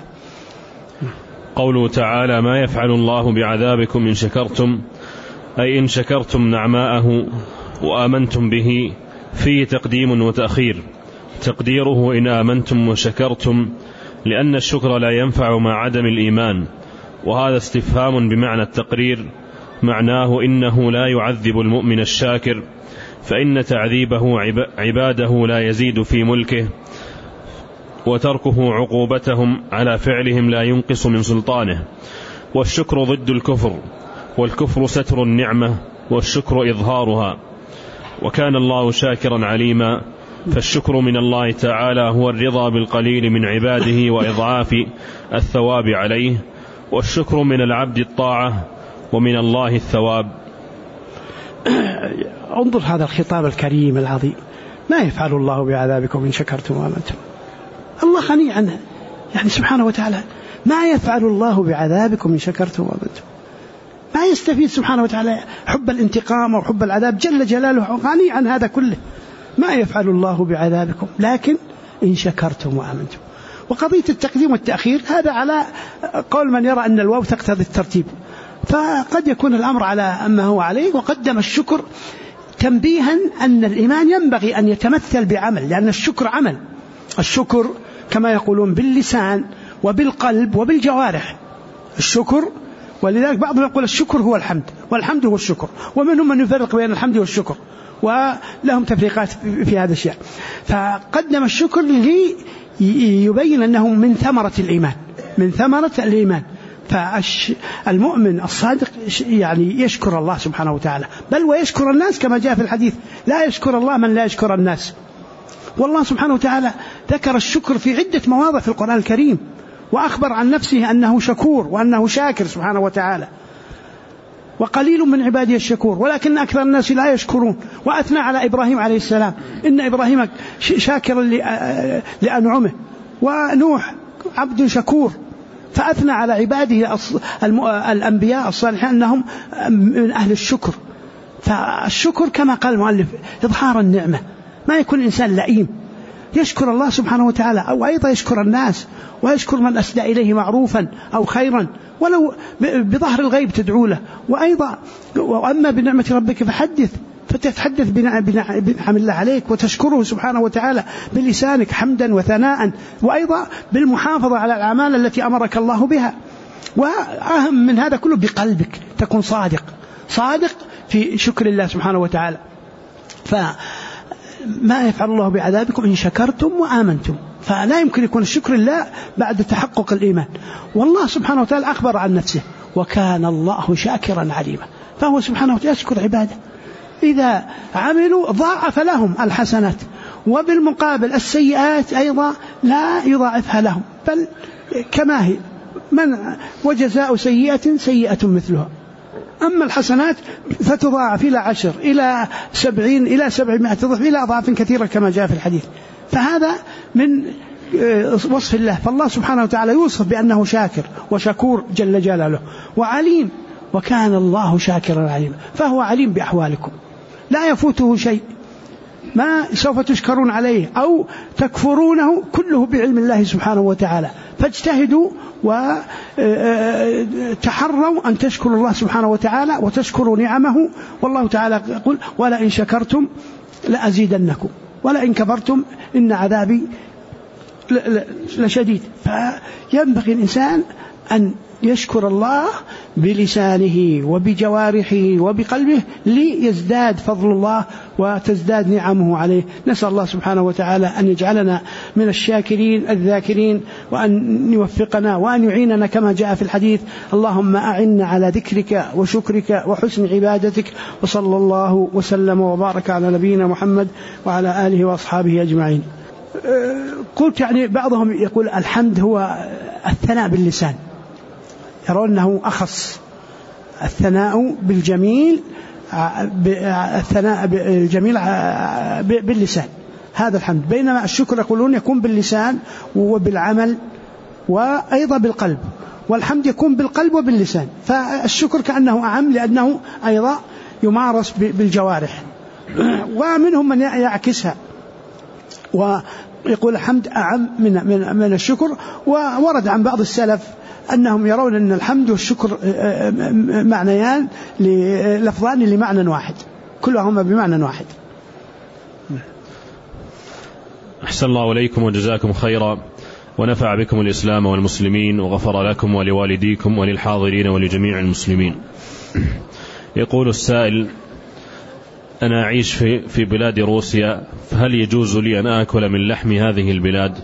قوله تعالى ما يفعل الله بعذابكم إن شكرتم، أي إن شكرتم نعماءه وآمنتم به، فيه تقديم وتأخير. تقديره إن آمنتم وشكرتم، لأن الشكر لا ينفع مع عدم الإيمان، وهذا استفهام بمعنى التقرير، معناه إنه لا يعذب المؤمن الشاكر، فإن تعذيبه عباده لا يزيد في ملكه، وتركه عقوبتهم على فعلهم لا ينقص من سلطانه. والشكر ضد الكفر، والكفر ستر النعمة والشكر إظهارها، وكان الله شاكرا عليما. فالشكر من الله تعالى هو الرضا بالقليل من عباده وإضعاف الثواب عليه، والشكر من العبد الطاعة ومن الله الثواب. انظر هذا الخطاب الكريم العظيم، ما يفعل الله بعذابكم إن شكرتم وآمنتم. الله غني عنه يعني سبحانه وتعالى، ما يفعل الله بعذابكم إن شكرتم وآمنتم. ما يستفيد سبحانه وتعالى حب الانتقام أو حب العذاب، جل جلاله غني عن هذا كله. ما يفعل الله بعذابكم لكن إن شكرتم وآمنتم. وقضية التقديم والتأخير هذا على قول من يرى أن الواو تقتضي الترتيب، فقد يكون الأمر على ما هو عليه، وقدم الشكر تنبيها أن الإيمان ينبغي أن يتمثل بعمل، لأن الشكر عمل. الشكر كما يقولون باللسان وبالقلب وبالجوارح الشكر، ولذلك بعضهم يقول الشكر هو الحمد والحمد هو الشكر، ومنهم من يفرق بين الحمد والشكر ولهم تفريقات في هذا الشيء. فقدم الشكر ليبين أنه من ثمرة الإيمان، من ثمرة الإيمان. فالمؤمن الصادق يعني يشكر الله سبحانه وتعالى، بل ويشكر الناس كما جاء في الحديث لا يشكر الله من لا يشكر الناس. والله سبحانه وتعالى ذكر الشكر في عدة مواضع في القرآن الكريم، وأخبر عن نفسه أنه شكور وأنه شاكر سبحانه وتعالى. وقليل من عبادي الشكور ولكن أكثر الناس لا يشكرون. وأثنى على إبراهيم عليه السلام إن إبراهيم شاكر لأنعمه، ونوح عبد شكور. فأثنى على عباده الأنبياء الصالحين أنهم من أهل الشكر. فالشكر كما قال المؤلف إظهار النعمة، ما يكون الإنسان لئيم، يشكر الله سبحانه وتعالى، أو أيضا يشكر الناس ويشكر من أسدى إليه معروفا أو خيرا ولو بظهر الغيب تدعو له. وأيضا وأما بنعمة ربك فتتحدث بنعم الله عليك وتشكره سبحانه وتعالى بلسانك حمدا وثناء، وأيضا بالمحافظة على الأعمال التي أمرك الله بها. وأهم من هذا كله بقلبك تكون صادق في شكر الله سبحانه وتعالى. فما يفعل الله بعذابكم إن شكرتم وآمنتم، فلا يمكن يكون الشكر لله بعد تحقق الإيمان. والله سبحانه وتعالى أخبر عن نفسه وكان الله شاكرا عليما، فهو سبحانه وتعالى يشكر عباده. إذا عملوا ضاعف لهم الحسنات، وبالمقابل السيئات أيضا لا يضاعفها لهم، بل كما هي، وجزاء سيئة سيئة مثلها. أما الحسنات فتضاعف إلى 10 إلى 70 إلى 700 ضعف إلى أضعاف كثيرة كما جاء في الحديث. فهذا من وصف الله، فالله سبحانه وتعالى يوصف بأنه شاكر وشكور جل جلاله وعليم، وكان الله شاكرا عليما، فهو عليم بأحوالكم لا يفوته شيء، ما سوف تشكرون عليه أو تكفرونه كله بعلم الله سبحانه وتعالى. فاجتهدوا وتحروا أن تشكروا الله سبحانه وتعالى وتشكروا نعمه، والله تعالى يقول ولئن شكرتم لأزيدنكم ولئن كفرتم إن عذابي لشديد. فينبغي الإنسان أن يشكر الله بلسانه وبجوارحه وبقلبه ليزداد فضل الله وتزداد نعمه عليه. نسأل الله سبحانه وتعالى أن يجعلنا من الشاكرين الذاكرين، وأن يوفقنا وأن يعيننا كما جاء في الحديث: اللهم أعنا على ذكرك وشكرك وحسن عبادتك. وصلى الله وسلم وبارك على نبينا محمد وعلى آله وأصحابه أجمعين. قلت يعني بعضهم يقول الحمد هو الثناء باللسان، يرون أنه أخص الثناء بالجميل، الثناء بالجميل باللسان، هذا الحمد. بينما الشكر يقولون يكون باللسان وبالعمل وأيضا بالقلب، والحمد يكون بالقلب وباللسان. فالشكر كأنه أعم لأنه أيضا يمارس بالجوارح. ومنهم من يعكسها ويقول الحمد أعم من الشكر. وورد عن بعض السلف أنهم يرون أن الحمد والشكر معنيان لفظان لمعنى واحد، كلهما بمعنى واحد. أحسن الله إليكم وجزاكم خيرا، ونفع بكم الإسلام والمسلمين، وغفر لكم ولوالديكم وللحاضرين ولجميع المسلمين. يقول السائل: أنا أعيش في بلاد روسيا، فهل يجوز لي أن آكل من لحم هذه البلاد؟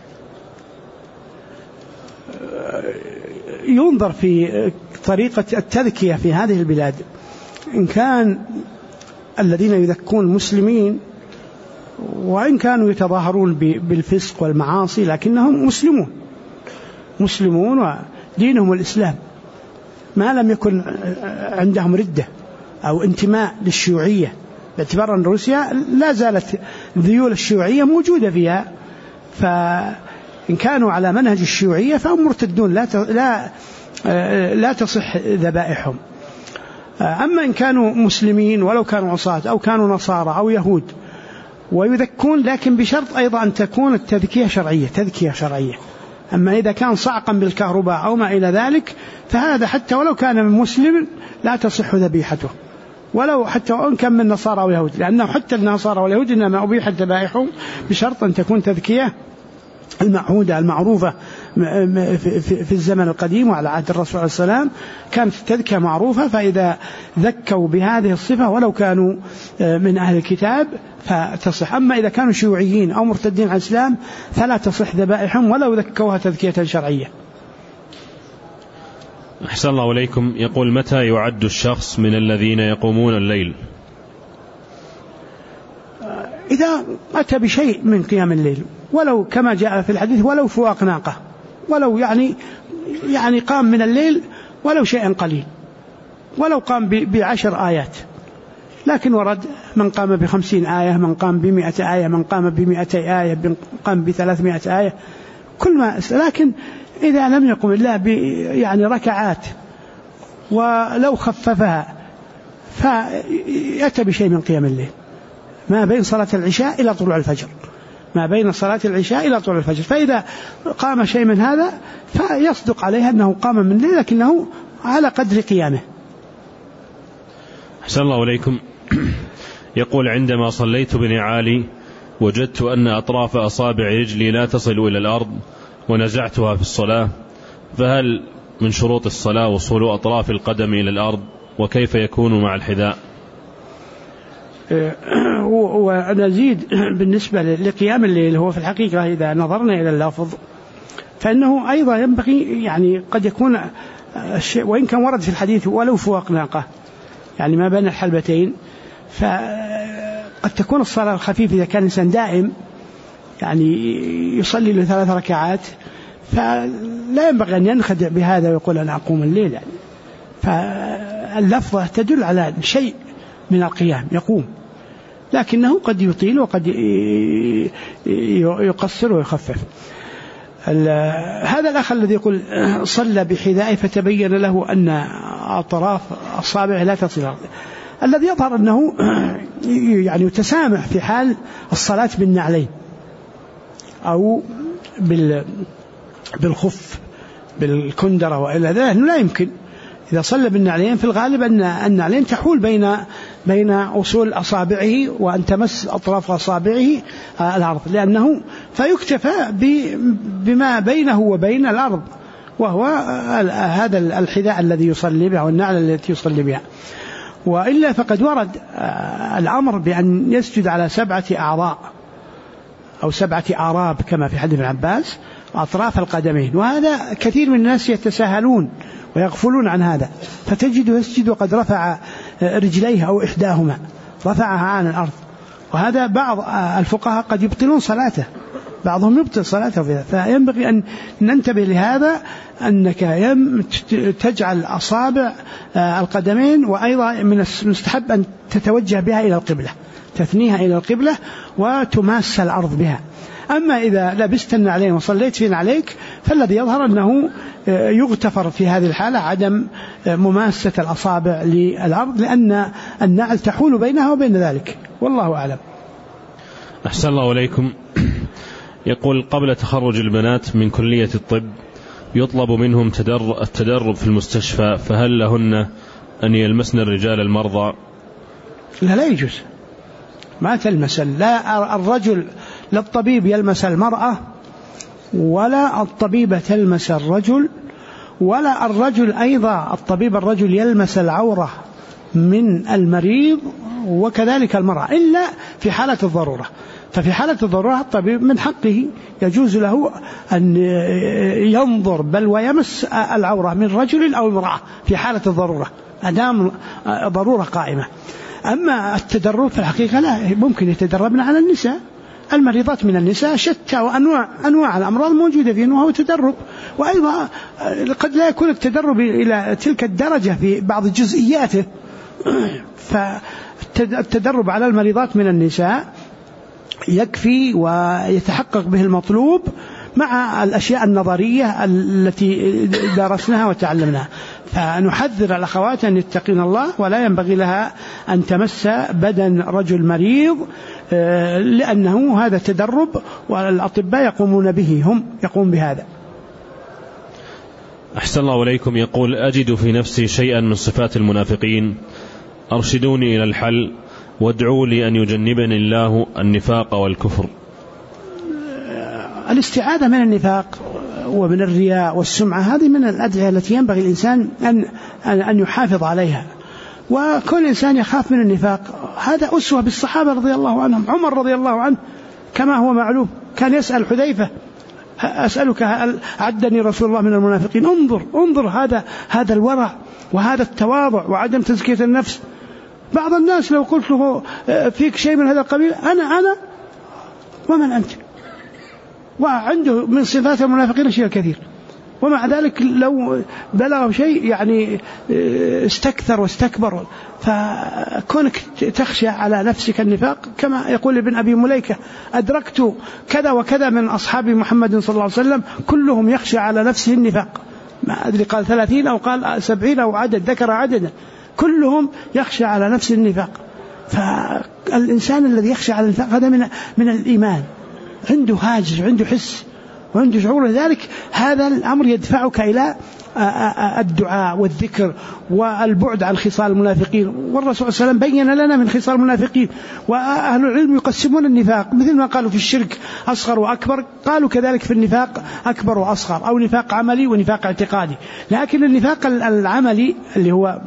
ينظر في طريقة التذكية في هذه البلاد. إن كان الذين يذكون مسلمين، وإن كانوا يتظاهرون بالفسق والمعاصي، لكنهم مسلمون ودينهم الإسلام، ما لم يكن عندهم ردة أو انتماء للشيوعية، باعتبار أن روسيا لا زالت ذيول الشيوعية موجودة فيها، فإن كانوا على منهج الشيوعية فهم مرتدون، لا تصح ذبائحهم. أما إن كانوا مسلمين ولو كانوا عصاة أو كانوا نصارى أو يهود ويذكون، لكن بشرط أيضا أن تكون التذكية شرعية. أما إذا كان صعقا بالكهرباء أو ما إلى ذلك، فهذا حتى ولو كان من مسلم لا تصح ذبيحته، ولو حتى وإن كان من نصارى ويهود، لأنه حتى النصارى واليهود إنما أبيحت ذبائحهم بشرط أن تكون تذكية المعهودة المعروفة في الزمن القديم وعلى عهد الرسول عليه السلام، كانت التذكية معروفة. فإذا ذكوا بهذه الصفة ولو كانوا من أهل الكتاب فتصح. أما إذا كانوا شيوعيين أو مرتدين عن الإسلام فلا تصح ذبائحهم ولو ذكوها تذكية شرعية. أحسن الله إليكم. يقول: متى يعد الشخص من الذين يقومون الليل؟ إذا أتى بشيء من قيام الليل، ولو كما جاء في الحديث ولو فواق ناقة، ولو يعني قام من الليل ولو شيئا قليل، ولو قام ب10 آيات. لكن ورد من قام ب50 آية، من قام ب100 آية، من قام ب200 آية، من قام ب300 آية، كل ما. لكن إذا لم يقم الله يعني ركعات ولو خففها فيأتى بشيء من قيام الليل ما بين صلاة العشاء إلى طلوع الفجر، فإذا قام شيء من هذا فيصدق عليه أنه قام من الليل، لكنه على قدر قيامه. أحسن الله إليكم. يقول: عندما صليت بنعالي وجدت أن أطراف أصابع رجلي لا تصل إلى الأرض ونزعتها في الصلاة، فهل من شروط الصلاة وصول أطراف القدم إلى الأرض؟ وكيف يكون مع الحذاء؟ ونزيد بالنسبة لقيام الليل، هو في الحقيقة إذا نظرنا إلى اللفظ فإنه أيضا ينبغي يعني قد يكون وإن كان ورد في الحديث ولو فوق ناقة، يعني ما بين الحلبتين، فقد تكون الصلاة الخفيفة إذا كان الإنسان دائم يعني يصلي له 3 ركعات، فلا ينبغي أن ينخدع بهذا ويقول أنا أقوم الليل يعني. فاللفظة تدل على شيء من القيام، يقوم، لكنه قد يطيل وقد يقصر ويخفف. هذا الأخ الذي يقول صلى بحذائه فتبين له أن أطراف أصابعه لا تصل الأرض، الذي يظهر أنه يعني يتسامح في حال الصلاة بالنعلين أو بالخف بالكندرة وإلى ذلك، لا يمكن. إذا صلى بالنعلين في الغالب أن النعلين تحول بين أصول أصابعه وأن تمس أطراف أصابعه الأرض، لأنه فيكتفى بما بينه وبين الأرض، وهو هذا الحذاء الذي يصلي به والنعل التي يصلي بها. وإلا فقد ورد الأمر بأن يسجد على 7 أعضاء أو 7 أعراب كما في حديث ابن عباس أطراف القدمين، وهذا كثير من الناس يتساهلون ويغفلون عن هذا، فتجد يسجد وقد رفع رجليه أو إحداهما رفعها عن الأرض، وهذا بعض الفقهاء قد يبطلون صلاته، بعضهم يبطل صلاته. فينبغي أن ننتبه لهذا، أنك تجعل أصابع القدمين، وأيضا من المستحب أن تتوجه بها إلى القبلة، تثنيها إلى القبلة وتماس الأرض بها. أما إذا لبست النعلين وصليت في نعليك فالذي يظهر أنه يغتفر في هذه الحالة عدم مماسة الأصابع للأرض، لأن النعل تحول بينها وبين ذلك، والله أعلم. أحسن الله إليكم. يقول قبل تخرج البنات من كلية الطب يطلب منهم التدرب في المستشفى، فهل لهن أن يلمسن الرجال المرضى؟ لا يجوز، ما تلمس، لا الرجل، لا الطبيب يلمس المرأة، ولا الطبيبة تلمس الرجل، ولا الرجل أيضا الطبيب الرجل يلمس العورة من المريض، وكذلك المرأة، إلا في حالة الضرورة. ففي حالة الضرورة الطبيب من حقه يجوز له أن ينظر بل ويمس العورة من رجل أو امرأة في حالة الضرورة، أدام ضرورة قائمة. أما التدرب في الحقيقة لا، ممكن يتدربن على النساء، المريضات من النساء شتى، وأنواع الأمراض موجودة فيه، وهو تدرب. وأيضا قد لا يكون التدرب إلى تلك الدرجة في بعض جزئياته، فالتدرب على المريضات من النساء يكفي ويتحقق به المطلوب مع الأشياء النظرية التي درسناها وتعلمناها. فنحذر الأخوات أن يتقين الله، ولا ينبغي لها أن تمس بدن رجل مريض، لأنه هذا تدرب، والأطباء يقومون به، هم يقوم بهذا. أحسن الله إليكم. يقول أجد في نفسي شيئا من صفات المنافقين، أرشدوني إلى الحل، وادعوا لي أن يجنبني الله النفاق والكفر. الاستعاذة من النفاق ومن الرياء والسمعة هذه من الأدعية التي ينبغي الإنسان أن يحافظ عليها، وكل إنسان يخاف من النفاق. هذا أسوة بالصحابة رضي الله عنهم. عمر رضي الله عنه كما هو معلوم كان يسأل حذيفة أسألك هل عدني رسول الله من المنافقين؟ انظر هذا الورع وهذا التواضع وعدم تزكية النفس. بعض الناس لو قلت له فيك شيء من هذا القبيل أنا ومن أنت، وعنده من صفات المنافقين شيء كثير، ومع ذلك لو بلغ شيء يعني استكثر واستكبر. فكونك تخشى على نفسك النفاق، كما يقول ابن أبي مليكة أدركت كذا وكذا من أصحاب محمد صلى الله عليه وسلم كلهم يخشى على نفسه النفاق، ما أدري قال 30 أو قال 70 أو عدد، ذكر عددا، كلهم يخشى على نفسه النفاق. فالإنسان الذي يخشى على النفاق هذا من الإيمان، عنده هاجس وعنده حس وعنده شعور، لذلك هذا الأمر يدفعك إلى الدعاء والذكر والبعد عن خصال المنافقين. والرسول صلى الله عليه وسلم بين لنا من خصال المنافقين، وأهل العلم يقسمون النفاق مثل ما قالوا في الشرك أصغر وأكبر، قالوا كذلك في النفاق أكبر وأصغر، أو نفاق عملي ونفاق اعتقادي. لكن النفاق العملي اللي هو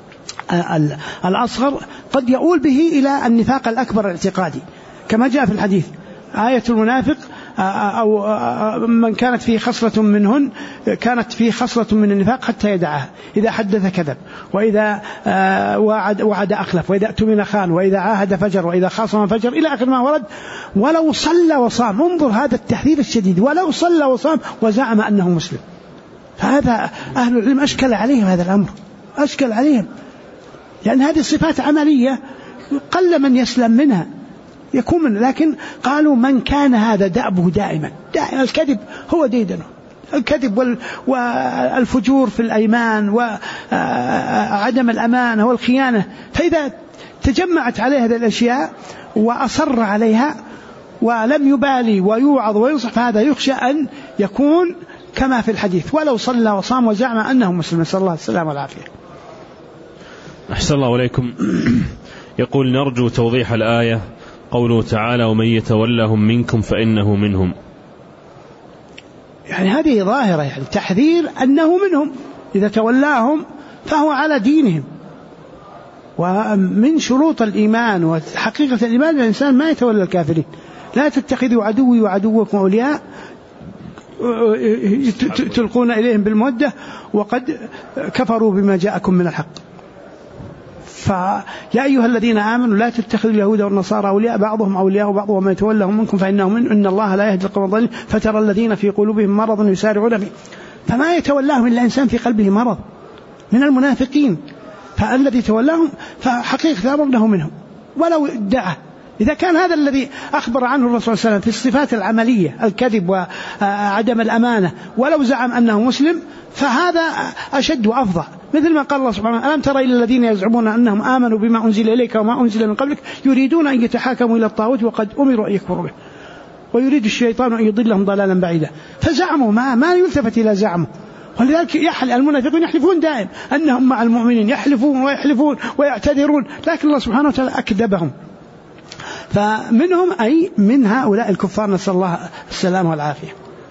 الأصغر قد يؤول به إلى النفاق الأكبر الاعتقادي، كما جاء في الحديث آية المنافق أو من كانت فيه خصلة منهن كانت فيه خصلة من النفاق حتى يدعها. إذا حدث كذب، وإذا وعد أخلف، وإذا اؤتمن خان، وإذا عاهد فجر، وإذا خاصم فجر، إلى آخر ما ورد. ولو صلى وصام، انظر هذا التحذير الشديد، ولو صلى وصام وزعم أنه مسلم. فهذا أهل العلم أشكل عليهم هذا الأمر، أشكل عليهم، لأن هذه صفات عملية قل من يسلم منها يكون من. لكن قالوا من كان هذا دأبه دائما الكذب هو ديدنه، الكذب والفجور في الأيمان وعدم الأمانة والخيانة. فإذا تجمعت عليه هذه الأشياء وأصر عليها ولم يبالي ويوعظ وينصح، فهذا يخشى أن يكون كما في الحديث ولو صلى وصام وزعم أنه مسلم، صلى الله عليه وسلم والعافية. أحسن الله إليكم. يقول نرجو توضيح الآية قوله تعالى ومن يتولهم منكم فإنه منهم. يعني هذه ظاهرة، يعني تحذير أنه منهم، إذا تولاهم فهو على دينهم. ومن شروط الإيمان وحقيقة الإيمان الإنسان ما يتولى الكافرين. لا تتخذوا عدوي وعدوكم أولياء تلقون إليهم بالمودة وقد كفروا بما جاءكم من الحق. فيا أيها الذين آمنوا لا تتخذوا اليهود والنصارى أولياء بعضهم أولياء بعض وما يتولهم منكم فإنهم من إن الله لا يهدي القوم الظالمين فترى الذين في قلوبهم مرض يسارعون فيه. فما يتولاهم إلا إنسان في قلبه مرض من المنافقين، فالذي تولاهم فحقيقة الأمر له منهم ولو ادعى. إذا كان هذا الذي أخبر عنه الرسول صلى الله عليه وسلم في الصفات العملية الكذب وعدم الأمانة ولو زعم أنه مسلم فهذا أشد وأفضل. مثل ما قال الله سبحانه ألم تر إلى الذين يزعمون أنهم آمنوا بما أنزل إليك وما أنزل من قبلك يريدون أن يتحاكموا إلى الطاغوت وقد أمروا أن يكفروا به ويريد الشيطان أن يضلهم ضلالا بعيدا. فزعموا ما يلتفت إلى زعمه. ولذلك المنافقون يحلفون دائم أنهم مع المؤمنين، يحلفون ويحلفون ويعتذرون، لكن الله سبحانه وتعالى أكذبهم. فمنهم أي من هؤلاء الكفار، نسأل الله السلامة والعافية.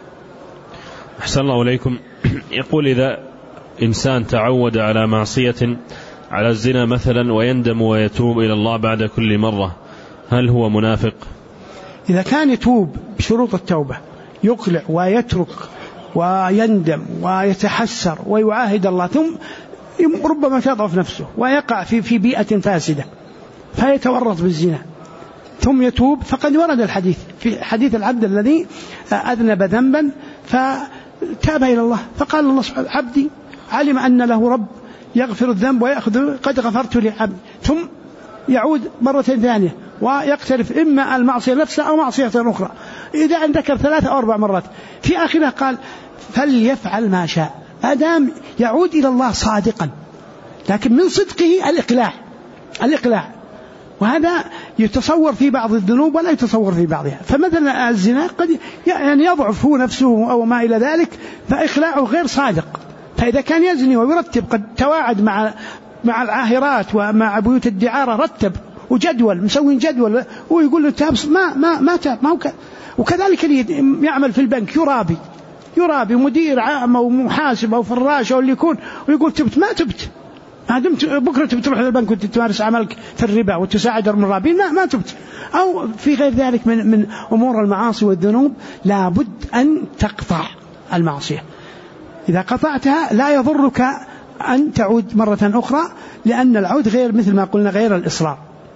أحسن الله إليكم. يقول إذا إنسان تعود على معصية على الزنا مثلا ويندم ويتوب إلى الله بعد كل مرة، هل هو منافق؟ إذا كان يتوب بشروط التوبة، يقلع ويترك ويندم ويتحسر ويعاهد الله، ثم ربما تضعف نفسه ويقع في بيئة فاسدة فيتورط بالزنا ثم يتوب، فقد ورد الحديث في حديث العبد الذي أذنب ذنبا فتاب إلى الله، فقال الله سبحانه عبدي علم أن له رب يغفر الذنب ويأخذ قد غفرت لعبد، ثم يعود مرة ثانية ويقترف إما المعصية نفسها أو معصية أخرى. إذا ذكر 3 أو 4 مرات في آخرها قال فليفعل ما شاء، أدام يعود إلى الله صادقا، لكن من صدقه الإقلاع. وهذا يتصور في بعض الذنوب ولا يتصور في بعضها. فمثلا الزنا قد يعني يضعف هو نفسه أو ما إلى ذلك، فإخلاعه غير صادق. فإذا كان يزني ويرتب، قد تواعد مع العاهرات ومع بيوت الدعارة، رتب وجدول مسوين جدول ويقول له تاب، ما تاب، ما هو وكذلك اللي يعمل في البنك يرابي مدير عام أو محاسب أو فراش أو اللي يكون، ويقول تبت، ما تبت، ما دمت بكرة تبي تروح للبنك وتمارس عملك في الربا وتساعد المرابين، ما تبت. أو في غير ذلك من أمور المعاصي والذنوب، لابد أن تقطع المعصية. إذا قطعتها لا يضرك أن تعود مرة أخرى، لأن العود غير، مثل ما قلنا، غير الإصرار.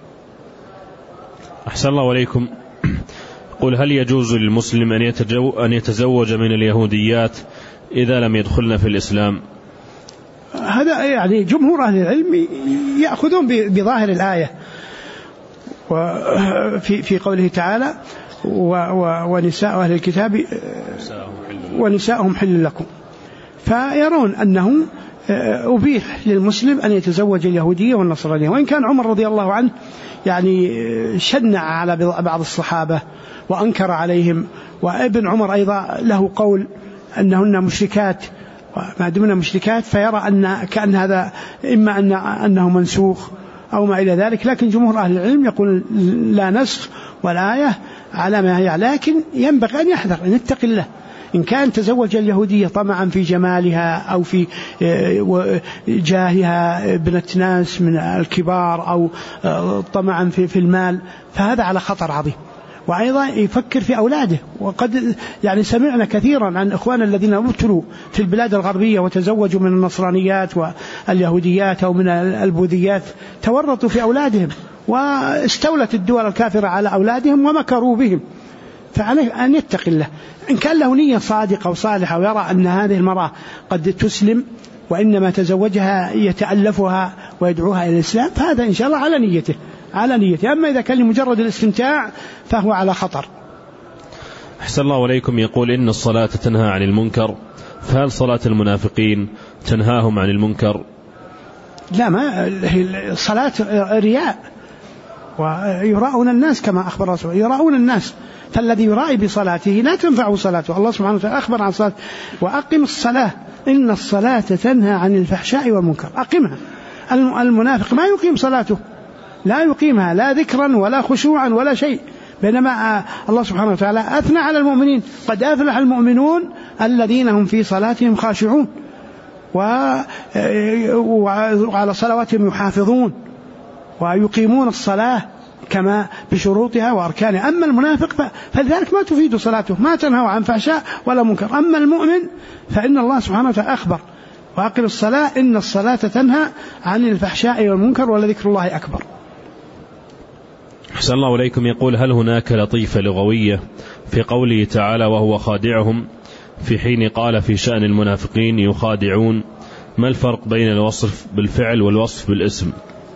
أحسن الله عليكم. قل هل يجوز للمسلم أن يتزوج من اليهوديات إذا لم يدخلن في الإسلام؟ هذا يعني جمهور أهل العلم يأخذون بظاهر الآية في قوله تعالى ونساء أهل الكتاب ونساءهم حل لكم، فيرون أنه أبيح للمسلم أن يتزوج اليهودية والنصرانية. وإن كان عمر رضي الله عنه يعني شنع على بعض الصحابة وأنكر عليهم، وابن عمر أيضا له قول أنهن مشركات وما دمنا مشركات، فيرى أن كأن هذا إما أنه منسوخ أو ما إلى ذلك. لكن جمهور أهل العلم يقول لا نسخ والآية على ما هي، لكن ينبغي أن يحذر، أن يتقي الله. إن كان تزوج اليهودية طمعا في جمالها أو في جاهها ابنة ناس من الكبار أو طمعا في المال، فهذا على خطر عظيم. وأيضا يفكر في أولاده. وقد يعني سمعنا كثيرا عن إخواننا الذين ابتلوا في البلاد الغربية وتزوجوا من النصرانيات واليهوديات أو من البوذيات، تورطوا في أولادهم واستولت الدول الكافرة على أولادهم ومكروا بهم. فعليه أن يتقي الله، إن كان له نية صادقة وصالحة ويرى أن هذه المرأة قد تسلم وإنما تزوجها يتألفها ويدعوها إلى الإسلام، فهذا إن شاء الله على نيته. أما إذا كان لمجرد الاستمتاع فهو على خطر. أحسن الله عليكم. يقول إن الصلاة تنهى عن المنكر، فهل صلاة المنافقين تنهاهم عن المنكر؟ لا، ما صلاة رياء، ويراؤون الناس كما أخبر رسول يراؤون الناس، فالذي يرائي بصلاته لا تنفعه صلاته. الله سبحانه وتعالى أخبر عن صلاة وأقم الصلاة إن الصلاة تنهى عن الفحشاء والمنكر، أقمها. المنافق ما يقيم صلاته، لا يقيمها لا ذكرا ولا خشوعا ولا شيء، بينما الله سبحانه وتعالى أثنى على المؤمنين، قد أفلح المؤمنون الذين هم في صلاتهم خاشعون وعلى صلواتهم يحافظون ويقيمون الصلاة كما بشروطها وأركانها. أما المنافق فلذلك ما تفيد صلاته، ما تنهى عن فحشاء ولا منكر. أما المؤمن فإن الله سبحانه وتعالى أخبر وأقم الصلاة إن الصلاة تنهى عن الفحشاء والمنكر ولذكر الله أكبر. أحسن الله عليكم. يقول هل هناك لطيفة لغوية في قوله تعالى وهو خادعهم في حين قال في شأن المنافقين يخادعون؟ ما الفرق بين الوصف بالفعل والوصف بالاسم؟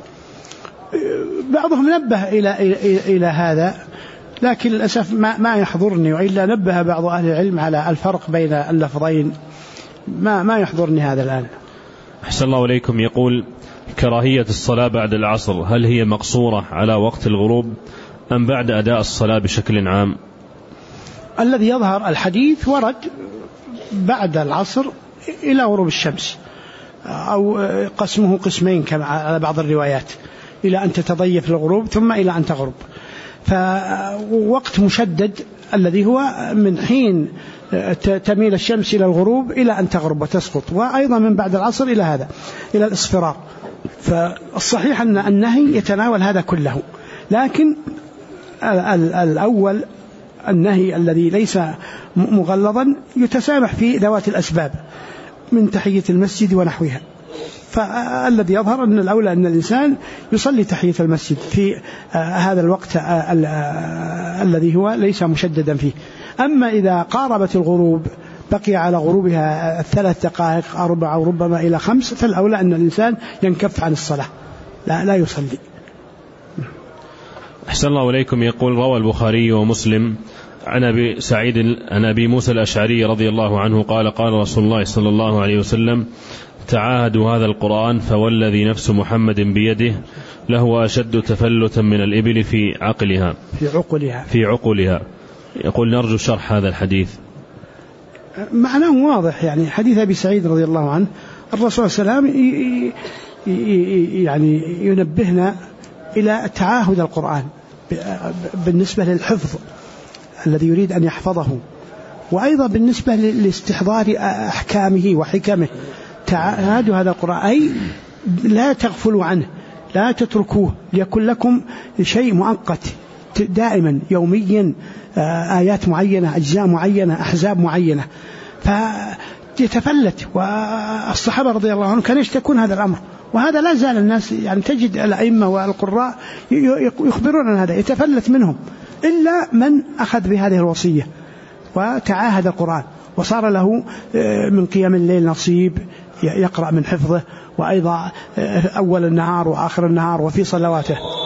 بعضهم نبه إلى هذا، لكن للأسف ما يحضرني، وإلا نبه بعض أهل العلم على الفرق بين اللفظين، ما يحضرني هذا الآن. أحسن الله عليكم. يقول كراهية الصلاة بعد العصر هل هي مقصورة على وقت الغروب أم بعد أداء الصلاة بشكل عام؟ الذي يظهر الحديث ورد بعد العصر إلى غروب الشمس، أو قسمه قسمين كما على بعض الروايات، إلى أن تتضيف الغروب ثم إلى أن تغرب. فوقت مشدد الذي هو من حين تميل الشمس إلى الغروب إلى أن تغرب وتسقط، وأيضا من بعد العصر إلى هذا إلى الإصفرار. فالصحيح أن النهي يتناول هذا كله، لكن الأول النهي الذي ليس مغلظا يتسامح في ذوات الأسباب من تحية المسجد ونحوها. فالذي يظهر أن الأولى أن الإنسان يصلي تحية المسجد في هذا الوقت الذي هو ليس مشددا فيه. أما إذا قاربت الغروب بقي على غروبها 3 دقائق 4 أو ربما إلى 5، فالأولى أن الإنسان ينكف عن الصلاة لا يصلي. أحسن الله عليكم. يقول روى البخاري ومسلم عن أبي سعيد عن أبي موسى الأشعري رضي الله عنه قال قال رسول الله صلى الله عليه وسلم تعاهدوا هذا القرآن فوالذي نفس محمد بيده له أشد تفلتا من الإبل في عقلها. يقول نرجو شرح هذا الحديث. معناه واضح، يعني حديث أبي سعيد رضي الله عنه الرسول صلى الله عليه وسلم يعني ينبهنا إلى تعاهد القرآن بالنسبة للحفظ الذي يريد أن يحفظه، وأيضا بالنسبة لاستحضار أحكامه وحكمه. تعاهدوا هذا القرآن أي لا تغفلوا عنه، لا تتركوه، ليكن لكم شيء مؤقت دائما يوميا، آيات معينة، أجزاء معينة، أحزاب معينة، فيتفلت. والصحابة رضي الله عنهم كانوا يشتكون هذا الأمر، وهذا لا زال الناس يعني تجد الأئمة والقراء يخبرون عن هذا، يتفلت منهم إلا من أخذ بهذه الوصية وتعاهد القرآن وصار له من قيام الليل نصيب يقرأ من حفظه، وأيضا أول النهار وآخر النهار وفي صلواته.